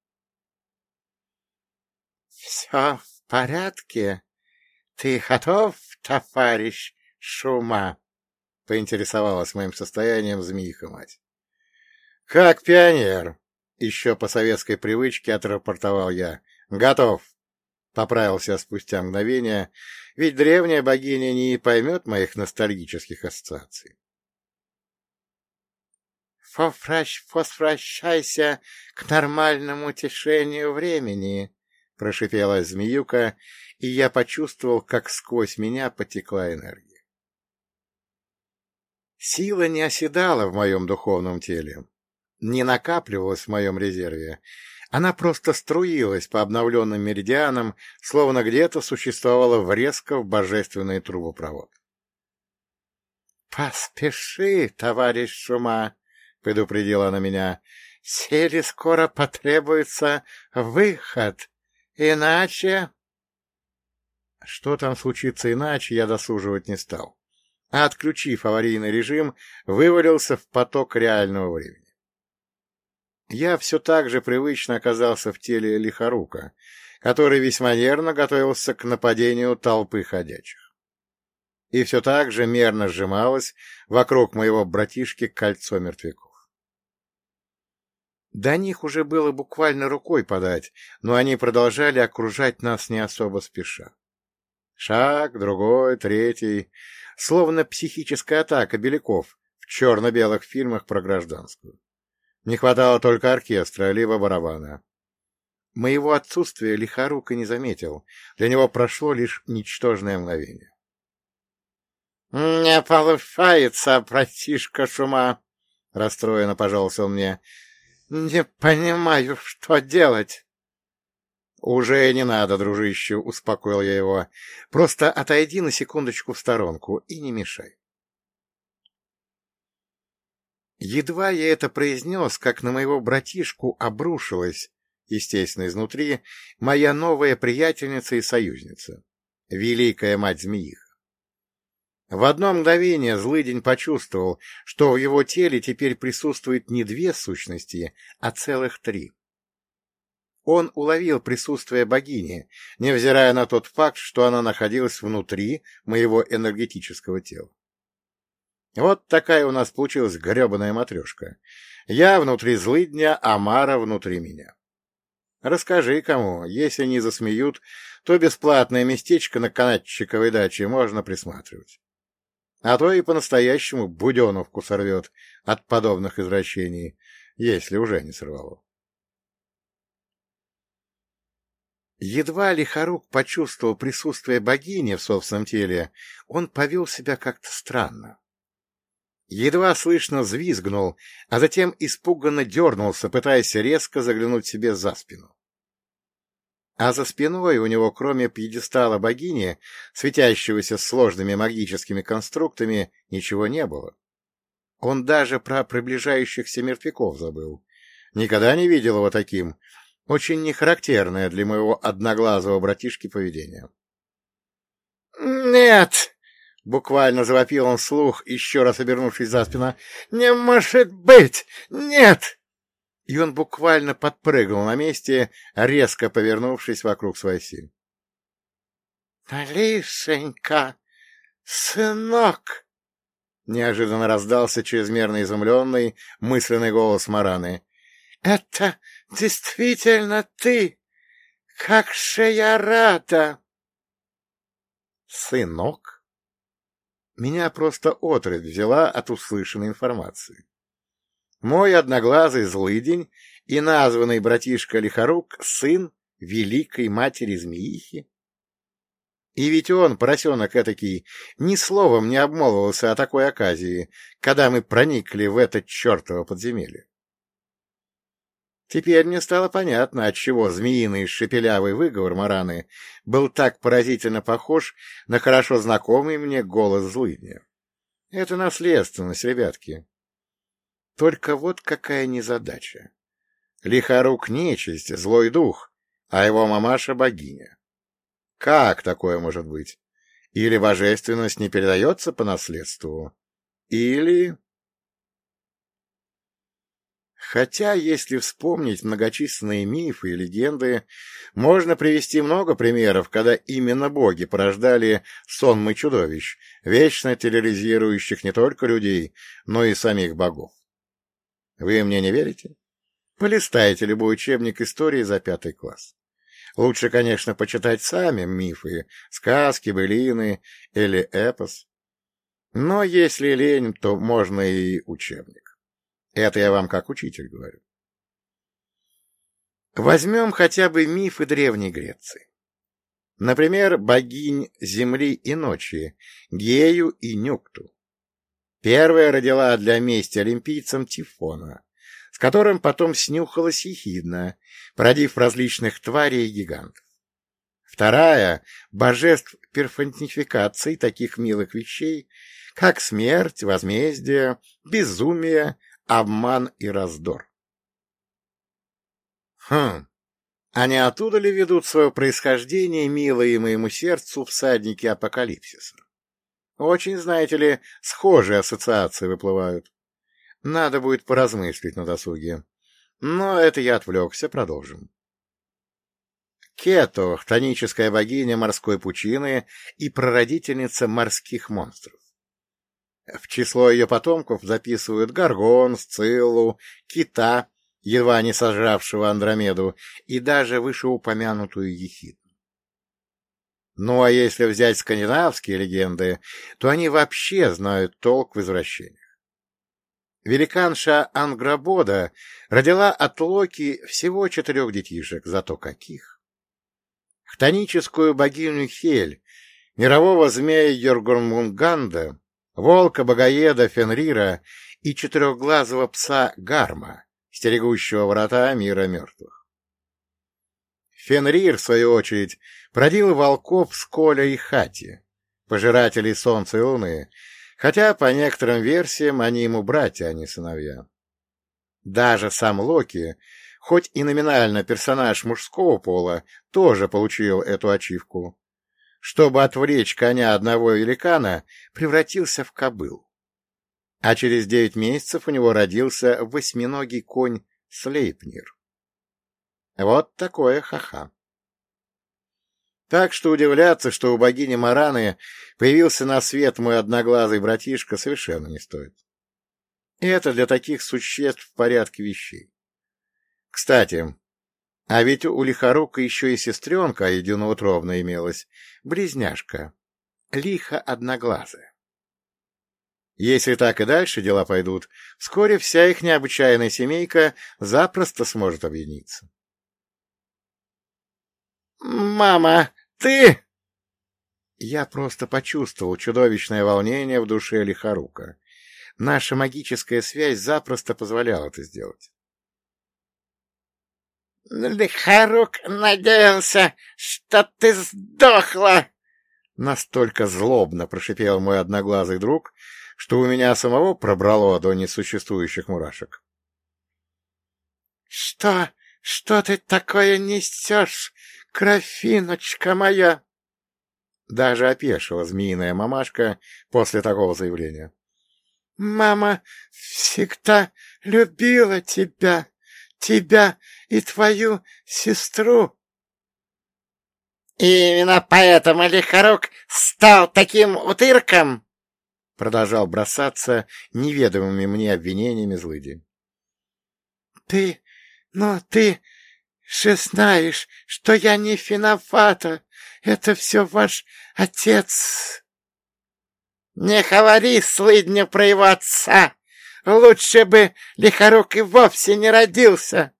— Все в порядке? Ты готов, товарищ Шума? — поинтересовалась моим состоянием змеиха-мать. — Как пионер! — еще по советской привычке отрапортовал я. — Готов! — поправился спустя мгновение, ведь древняя богиня не поймет моих ностальгических ассоциаций. «Возвращайся к нормальному течению времени», — прошипела змеюка, и я почувствовал, как сквозь меня потекла энергия. Сила не оседала в моем духовном теле, не накапливалась в моем резерве, она просто струилась по обновленным меридианам, словно где-то существовала врезка в божественный трубопровод. «Поспеши, товарищ Шума!» — предупредила она меня. — Силе скоро потребуется выход, иначе... Что там случится иначе, я досуживать не стал, а, отключив аварийный режим, вывалился в поток реального времени. Я все так же привычно оказался в теле Лихорука, который весьма нервно готовился к нападению толпы ходячих. И все так же мерно сжималось вокруг моего братишки кольцо мертвяков. До них уже было буквально рукой подать, но они продолжали окружать нас не особо спеша. Шаг, другой, третий, словно психическая атака беляков в черно-белых фильмах про гражданскую. Не хватало только оркестра, либо барабана. Моего отсутствия Лихорук и не заметил, для него прошло лишь ничтожное мгновение. — Не получается, братишка Шума! — расстроенно пожаловался он мне. — Не понимаю, что делать. — Уже не надо, дружище, — успокоил я его. — Просто отойди на секундочку в сторонку и не мешай. Едва я это произнес, как на моего братишку обрушилась, естественно, изнутри, моя новая приятельница и союзница, великая мать-змеиха. В одно мгновение злыдень почувствовал, что в его теле теперь присутствует не две сущности, а целых три. Он уловил присутствие богини, невзирая на тот факт, что она находилась внутри моего энергетического тела. Вот такая у нас получилась гребаная матрешка. Я внутри злыдня, а Мара внутри меня. Расскажи кому, если не засмеют, то бесплатное местечко на канатчиковой даче можно присматривать. А то и по-настоящему буденовку сорвет от подобных извращений, если уже не сорвало. Едва Лихорук почувствовал присутствие богини в собственном теле, он повел себя как-то странно. Едва слышно взвизгнул, а затем испуганно дернулся, пытаясь резко заглянуть себе за спину. А за спиной у него, кроме пьедестала богини, светящегося сложными магическими конструктами, ничего не было. Он даже про приближающихся мертвяков забыл. Никогда не видел его таким. Очень нехарактерное для моего одноглазого братишки поведение. «Нет!» — буквально завопил он вслух, еще раз обернувшись за спину. «Не может быть! Нет!» И он буквально подпрыгнул на месте, резко повернувшись вокруг своей оси. «Лишенька! Сынок!» — неожиданно раздался чрезмерно изумленный мысленный голос Мараны. «Это действительно ты! Как же я рада!» «Сынок?» Меня просто отрыбь взяла от услышанной информации. Мой одноглазый злыдень и названный братишка Лихорук — сын великой матери Змеихи. И ведь он, поросенок этакий, ни словом не обмолвился о такой оказии, когда мы проникли в это чертово подземелье. Теперь мне стало понятно, отчего змеиный шепелявый выговор Мараны был так поразительно похож на хорошо знакомый мне голос злыдня. Это наследственность, ребятки. Только вот какая незадача. Лихорук — нечисть, злой дух, а его мамаша — богиня. Как такое может быть? Или божественность не передается по наследству? Или... Хотя, если вспомнить многочисленные мифы и легенды, можно привести много примеров, когда именно боги порождали сонмы чудовищ, вечно терроризирующих не только людей, но и самих богов. Вы мне не верите? Полистайте любой учебник истории за пятый класс. Лучше, конечно, почитать сами мифы, сказки, былины или эпос. Но если лень, то можно и учебник. Это я вам как учитель говорю. Возьмем хотя бы мифы Древней Греции. Например, богинь земли и ночи, Гею и Нюкту. Первая родила для мести олимпийцам Тифона, с которым потом снюхалась Ехидна, породив различных тварей и гигантов. Вторая — божеств персонификации таких милых вещей, как смерть, возмездие, безумие, обман и раздор. Хм, а не оттуда ли ведут свое происхождение милые моему сердцу всадники апокалипсиса? Очень, знаете ли, схожие ассоциации выплывают. Надо будет поразмыслить на досуге. Но это я отвлекся, продолжим. Кето — хтоническая богиня морской пучины и прародительница морских монстров. В число ее потомков записывают Горгон, Сциллу, Кита, едва не сожравшего Андромеду, и даже вышеупомянутую Ехидну. Ну а если взять скандинавские легенды, то они вообще знают толк в извращениях. Великанша Анграбода родила от Локи всего четырех детишек, зато каких! Хтоническую богиню Хель, мирового змея Йоргурмунганда, волка-богоеда Фенрира и четырехглазого пса Гарма, стерегущего врата мира мертвых. Фенрир, в свою очередь, породил волков Сколя и Хати, пожирателей солнца и луны, хотя, по некоторым версиям, они ему братья, а не сыновья. Даже сам Локи, хоть и номинально персонаж мужского пола, тоже получил эту ачивку. Чтобы отвлечь коня одного великана, превратился в кобылу. А через девять месяцев у него родился восьминогий конь Слейпнир. Вот такое ха-ха. Так что удивляться, что у богини Мараны появился на свет мой одноглазый братишка, совершенно не стоит. И это для таких существ в порядке вещей. Кстати, а ведь у Лихорука еще и сестренка единоутробная имелась, близняшка, Лиха одноглазая. Если так и дальше дела пойдут, вскоре вся их необычайная семейка запросто сможет объединиться. «Мама, ты...» Я просто почувствовал чудовищное волнение в душе Лихорука. Наша магическая связь запросто позволяла это сделать. «Лихорук надеялся, что ты сдохла!» Настолько злобно прошипел мой одноглазый друг, что у меня самого пробрало до несуществующих мурашек. Что? Что ты такое несешь, кровиночка моя? Даже опешила змеиная мамашка после такого заявления. — Мама всегда любила тебя, тебя и твою сестру. — Именно поэтому Лихорук стал таким утырком! — продолжал бросаться неведомыми мне обвинениями злыдень. — Ты, но ты же знаешь, что я не виновата. Это все ваш отец. — Не говори, слыдню, про его отца! Лучше бы Лихорук и вовсе не родился!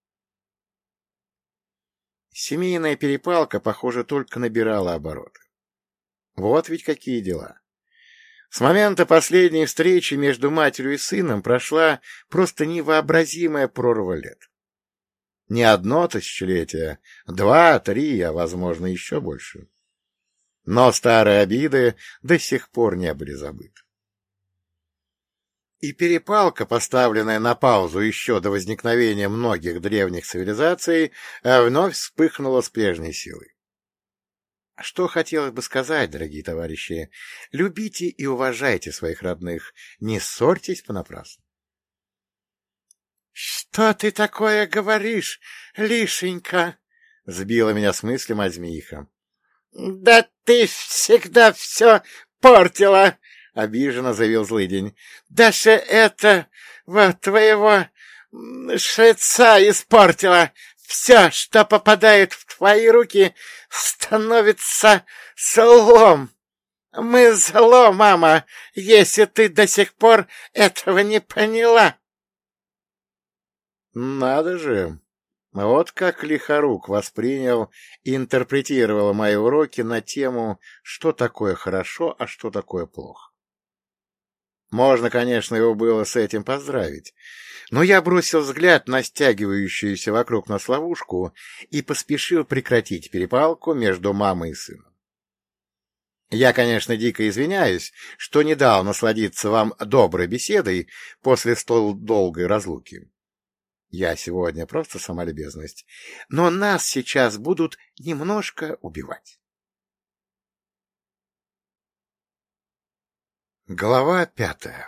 Семейная перепалка, похоже, только набирала обороты. Вот ведь какие дела. С момента последней встречи между матерью и сыном прошла просто невообразимая прорва лет. Не одно тысячелетие, два, три, а, возможно, еще больше. Но старые обиды до сих пор не были забыты. И перепалка, поставленная на паузу еще до возникновения многих древних цивилизаций, вновь вспыхнула с прежней силой. Что хотелось бы сказать, дорогие товарищи, любите и уважайте своих родных, не ссорьтесь понапрасну. — Что ты такое говоришь, Лишенька? — сбила меня с мысли мать змеиха. — Да ты всегда все портила! — обиженно заявил злыдень. — Даже это вот твоего шеца испортила. Все, что попадает в твои руки, становится злом. Мы зло, мама, если ты до сих пор этого не поняла. Надо же! Вот как Лихорук воспринял и интерпретировал мои уроки на тему, что такое хорошо, а что такое плохо. Можно, конечно, его было с этим поздравить, но я бросил взгляд на стягивающуюся вокруг нас ловушку и поспешил прекратить перепалку между мамой и сыном. Я, конечно, дико извиняюсь, что не дал насладиться вам доброй беседой после столь долгой разлуки. Я сегодня просто сама любезность, но нас сейчас будут немножко убивать. Глава пятая.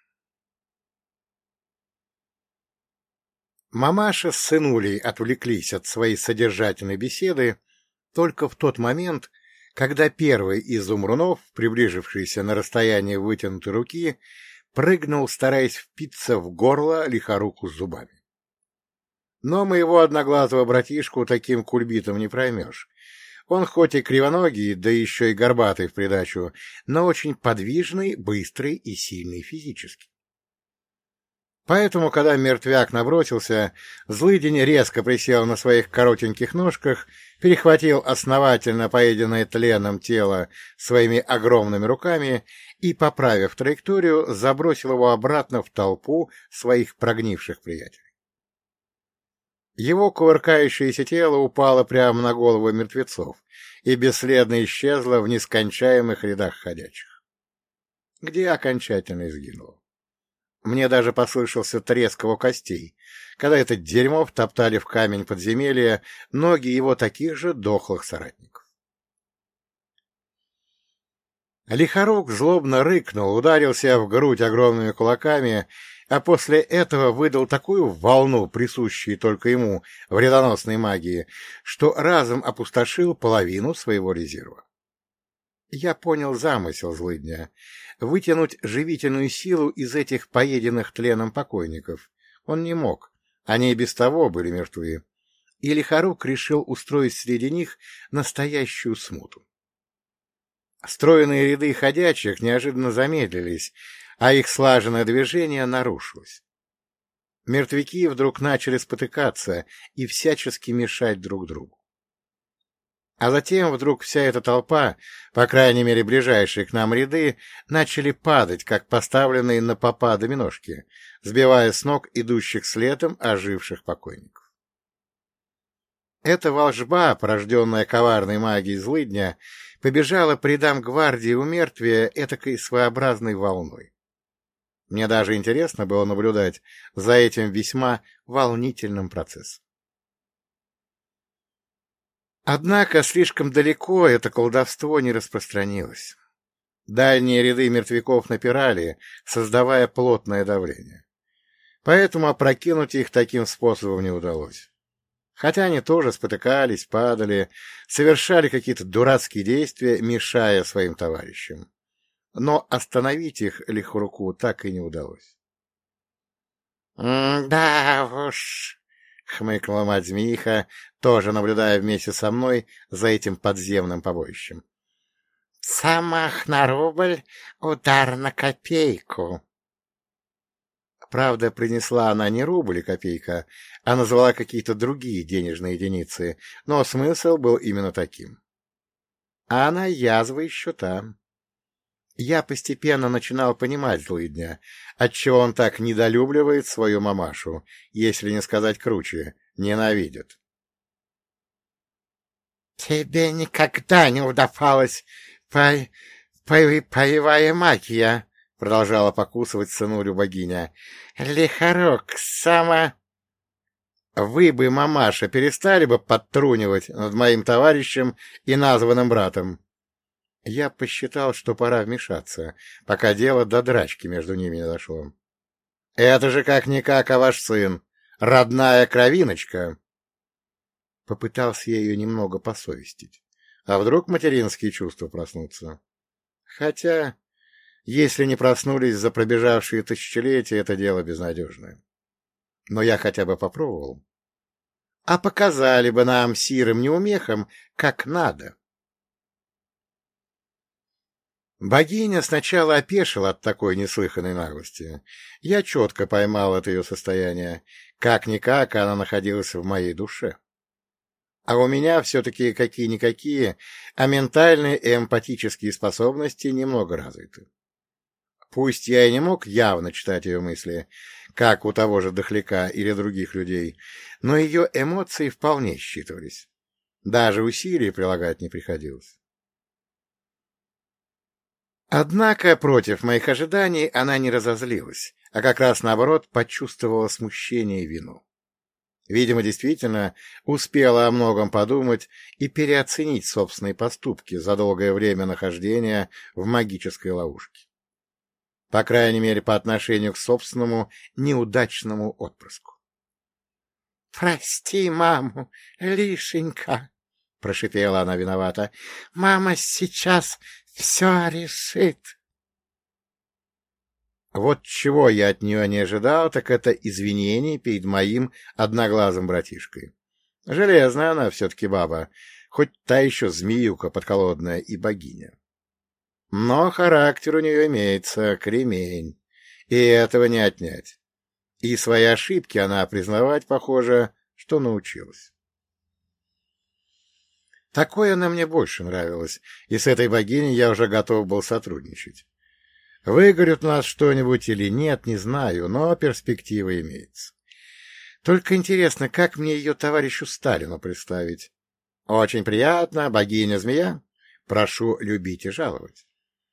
Мамаша с сынулей отвлеклись от своей содержательной беседы только в тот момент, когда первый из умрунов, приближившийся на расстояние вытянутой руки, прыгнул, стараясь впиться в горло Лихоруку с зубами. Но моего одноглазого братишку таким кульбитом не проймешь. Он хоть и кривоногий, да еще и горбатый в придачу, но очень подвижный, быстрый и сильный физически. Поэтому, когда мертвяк набросился, злыдень резко присел на своих коротеньких ножках, перехватил основательно поеденное тленом тело своими огромными руками и, поправив траекторию, забросил его обратно в толпу своих прогнивших приятелей. Его кувыркающееся тело упало прямо на голову мертвецов и бесследно исчезло в нескончаемых рядах ходячих, где окончательно изгинуло. Мне даже послышался треск его костей, когда это дерьмо втоптали в камень подземелья ноги его таких же дохлых соратников. Лихорук злобно рыкнул, ударил себя в грудь огромными кулаками, а после этого выдал такую волну, присущую только ему вредоносной магии, что разом опустошил половину своего резерва. Я понял замысел злыдня — вытянуть живительную силу из этих поеденных тленом покойников. Он не мог, они и без того были мертвы, и Лихорук решил устроить среди них настоящую смуту. Стройные ряды ходячих неожиданно замедлились, а их слаженное движение нарушилось. Мертвяки вдруг начали спотыкаться и всячески мешать друг другу. А затем вдруг вся эта толпа, по крайней мере ближайшие к нам ряды, начали падать, как поставленные на попа доминошки, сбивая с ног идущих следом оживших покойников. Эта волжба, порожденная коварной магией злыдня, побежала по рядам гвардии у мертвия этакой своеобразной волной. Мне даже интересно было наблюдать за этим весьма волнительным процессом. Однако слишком далеко это колдовство не распространилось. Дальние ряды мертвяков напирали, создавая плотное давление. Поэтому опрокинуть их таким способом не удалось. Хотя они тоже спотыкались, падали, совершали какие-то дурацкие действия, мешая своим товарищам. Но остановить их лихоруку так и не удалось. — Да уж, — хмыкнула мать-змеиха, тоже наблюдая вместе со мной за этим подземным побоищем. — Замах на рубль, удар на копейку. Правда, принесла она не рубль и копейка, а назвала какие-то другие денежные единицы, но смысл был именно таким. А она язва еще там. Я постепенно начинал понимать злыдня, отчего он так недолюбливает свою мамашу, если не сказать круче, ненавидит. — Тебе никогда не удавалась по... по... боевая магия, — продолжала покусывать сынулю богиня. — Лихорок, само... — Вы бы, мамаша, перестали бы подтрунивать над моим товарищем и названным братом. Я посчитал, что пора вмешаться, пока дело до драчки между ними не дошло. — Это же как-никак, а ваш сын, родная кровиночка. Попытался я ее немного посовестить. А вдруг материнские чувства проснутся? Хотя, если не проснулись за пробежавшие тысячелетия, это дело безнадежное. Но я хотя бы попробовал. А показали бы нам, сирым неумехам, как надо. Богиня сначала опешила от такой неслыханной наглости. Я четко поймал это ее состояние. Как-никак она находилась в моей душе. А у меня все-таки какие-никакие, а ментальные и эмпатические способности немного развиты. Пусть я и не мог явно читать ее мысли, как у того же Дохляка или других людей, но ее эмоции вполне считывались. Даже усилий прилагать не приходилось. Однако против моих ожиданий она не разозлилась, а как раз наоборот почувствовала смущение и вину. Видимо, действительно успела о многом подумать и переоценить собственные поступки за долгое время нахождения в магической ловушке. По крайней мере, по отношению к собственному неудачному отпрыску. — Прости маму, Лишенька, — прошипела она виновата. — Мама сейчас все решит. Вот чего я от нее не ожидал, так это извинений перед моим одноглазым братишкой. Железная она все-таки баба, хоть та еще змеюка подколодная и богиня. Но характер у нее имеется, кремень, и этого не отнять. И свои ошибки она признавать, похоже, что научилась. Такое она мне больше нравилось, и с этой богиней я уже готов был сотрудничать. Выгорит у нас что-нибудь или нет, не знаю, но перспектива имеется. Только интересно, как мне ее товарищу Сталину представить? Очень приятно, богиня-змея. Прошу любить и жаловать.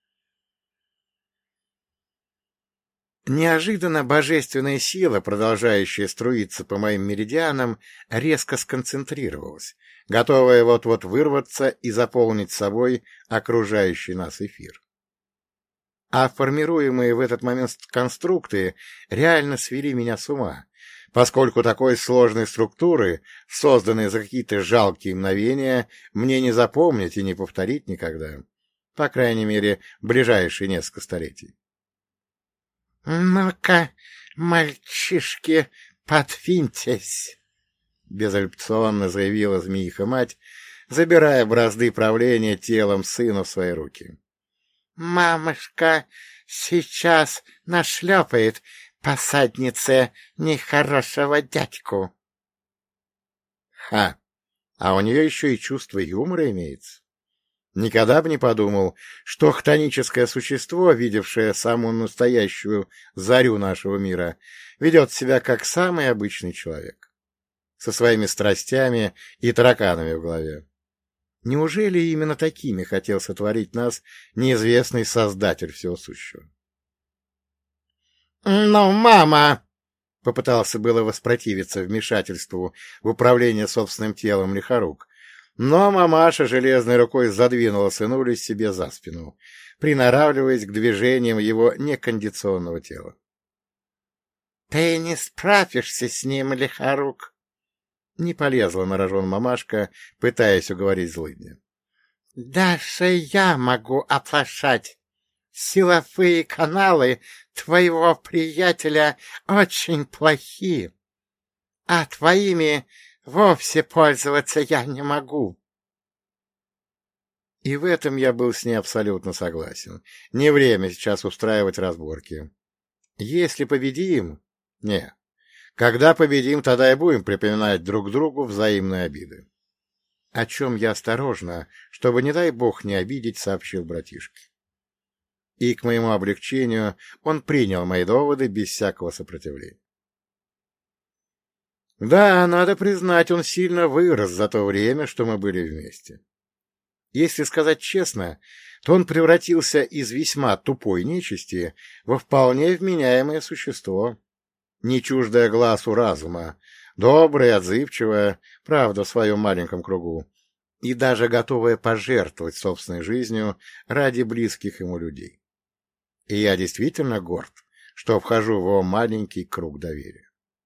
Неожиданно божественная сила, продолжающая струиться по моим меридианам, резко сконцентрировалась, готовая вот-вот вырваться и заполнить собой окружающий нас эфир. А формируемые в этот момент конструкты реально свели меня с ума, поскольку такой сложной структуры, созданной за какие-то жалкие мгновения, мне не запомнить и не повторить никогда, по крайней мере, в ближайшие несколько столетий. — Ну-ка, мальчишки, подвиньтесь! — безапелляционно заявила змеиха-мать, забирая бразды правления телом сына в свои руки. — Мамушка сейчас нашлепает по заднице нехорошего дядьку. Ха! А у нее еще и чувство юмора имеется. Никогда бы не подумал, что хтоническое существо, видевшее самую настоящую зарю нашего мира, ведет себя как самый обычный человек, со своими страстями и тараканами в голове. Неужели именно такими хотел сотворить нас неизвестный создатель всего сущего? Но, мама! — попытался было воспротивиться вмешательству в управление собственным телом Лихорук, но мамаша железной рукой задвинула сынулю себе за спину, приноравливаясь к движениям его некондиционного тела. — Ты не справишься с ним, Лихорук! — не полезла на рожон мамашка, пытаясь уговорить злыдня. — Даже я могу оплошать. Силовые каналы твоего приятеля очень плохи, а твоими вовсе пользоваться я не могу. И в этом я был с ней абсолютно согласен. Не время сейчас устраивать разборки. Если победим... Не. Когда победим, тогда и будем припоминать друг другу взаимные обиды. О чем я осторожно, чтобы, не дай бог, не обидеть, сообщил братишке. И, к моему облегчению, он принял мои доводы без всякого сопротивления. Да, надо признать, он сильно вырос за то время, что мы были вместе. Если сказать честно, то он превратился из весьма тупой нечисти во вполне вменяемое существо, не чуждое глазу разума, доброе, отзывчивое, правда, в своем маленьком кругу, и даже готовое пожертвовать собственной жизнью ради близких ему людей. И я действительно горд, что вхожу в его маленький круг доверия.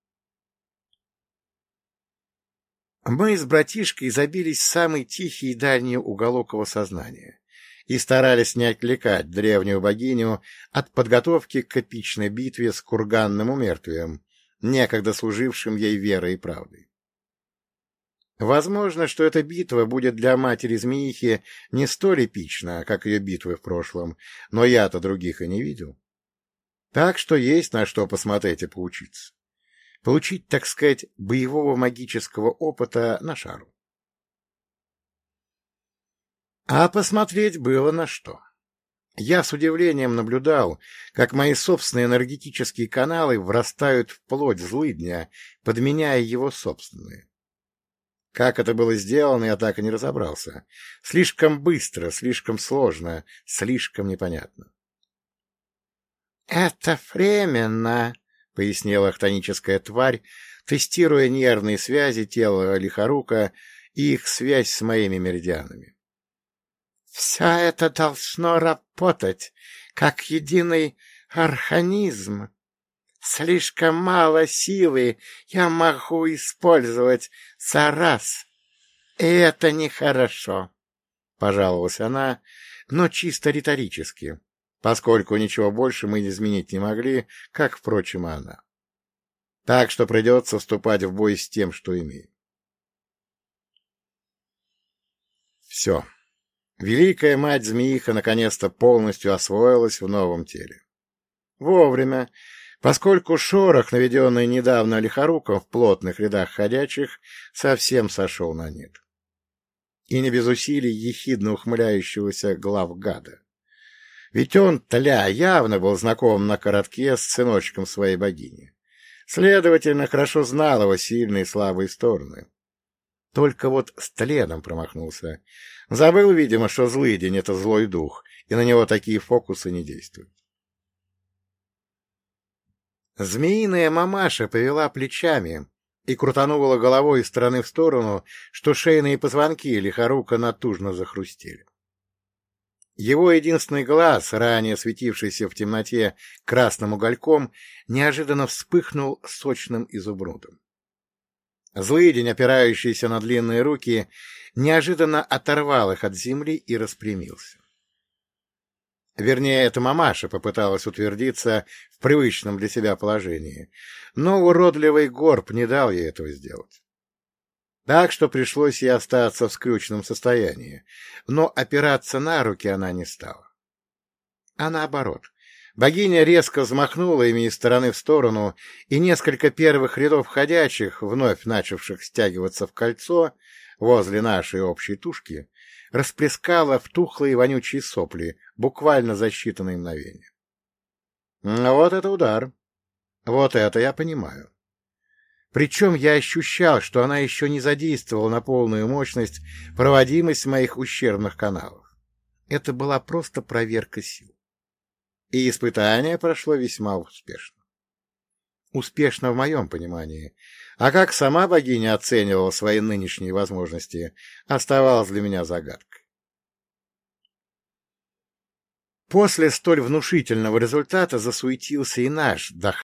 Мы с братишкой забились в самый тихий и дальний уголок его сознания и старались не отвлекать древнюю богиню от подготовки к эпичной битве с курганным умертвием, некогда служившим ей верой и правдой. Возможно, что эта битва будет для матери-змеихи не столь эпична, как ее битвы в прошлом, но я-то других и не видел. Так что есть на что посмотреть и поучиться. Получить, так сказать, боевого магического опыта на шару. А посмотреть было на что. Я с удивлением наблюдал, как мои собственные энергетические каналы врастают в плоть злыдня, подменяя его собственные. Как это было сделано, я так и не разобрался. Слишком быстро, слишком сложно, слишком непонятно. — Это временно, — пояснила хтоническая тварь, тестируя нервные связи тела Лихорука и их связь с моими меридианами. — Все это должно работать, как единый организм. Слишком мало силы я могу использовать за раз. И это нехорошо, — пожаловалась она, но чисто риторически, поскольку ничего больше мы изменить не могли, как, впрочем, и она. Так что придется вступать в бой с тем, что имеем. Все. Великая мать-змеиха наконец-то полностью освоилась в новом теле. Вовремя, поскольку шорох, наведенный недавно Лихоруком в плотных рядах ходячих, совсем сошел на нет. И не без усилий ехидно ухмыляющегося главгада. Ведь он, тля, явно был знаком на коротке с сыночком своей богини. Следовательно, хорошо знал его сильные и слабые стороны. Только вот с тленом промахнулся. Забыл, видимо, что злыдень — это злой дух, и на него такие фокусы не действуют. Змеиная мамаша повела плечами и крутанула головой из стороны в сторону, что шейные позвонки Лихорука натужно захрустели. Его единственный глаз, ранее светившийся в темноте красным угольком, неожиданно вспыхнул сочным изумрудом. Злыдень, опирающийся на длинные руки, неожиданно оторвал их от земли и распрямился. Вернее, эта мамаша попыталась утвердиться в привычном для себя положении, но уродливый горб не дал ей этого сделать. Так что пришлось ей остаться в скрюченном состоянии, но опираться на руки она не стала. А наоборот, богиня резко взмахнула ими из стороны в сторону, и несколько первых рядов ходячих, вновь начавших стягиваться в кольцо возле нашей общей тушки, расплескала в тухлые вонючие сопли буквально за считанные мгновения. Вот это удар! Вот это я понимаю. Причем я ощущал, что она еще не задействовала на полную мощность проводимость моих ущербных каналов. Это была просто проверка сил. И испытание прошло весьма успешно. успешно в моем понимании, а как сама богиня оценивала свои нынешние возможности, оставалось для меня загадкой. После столь внушительного результата засуетился и наш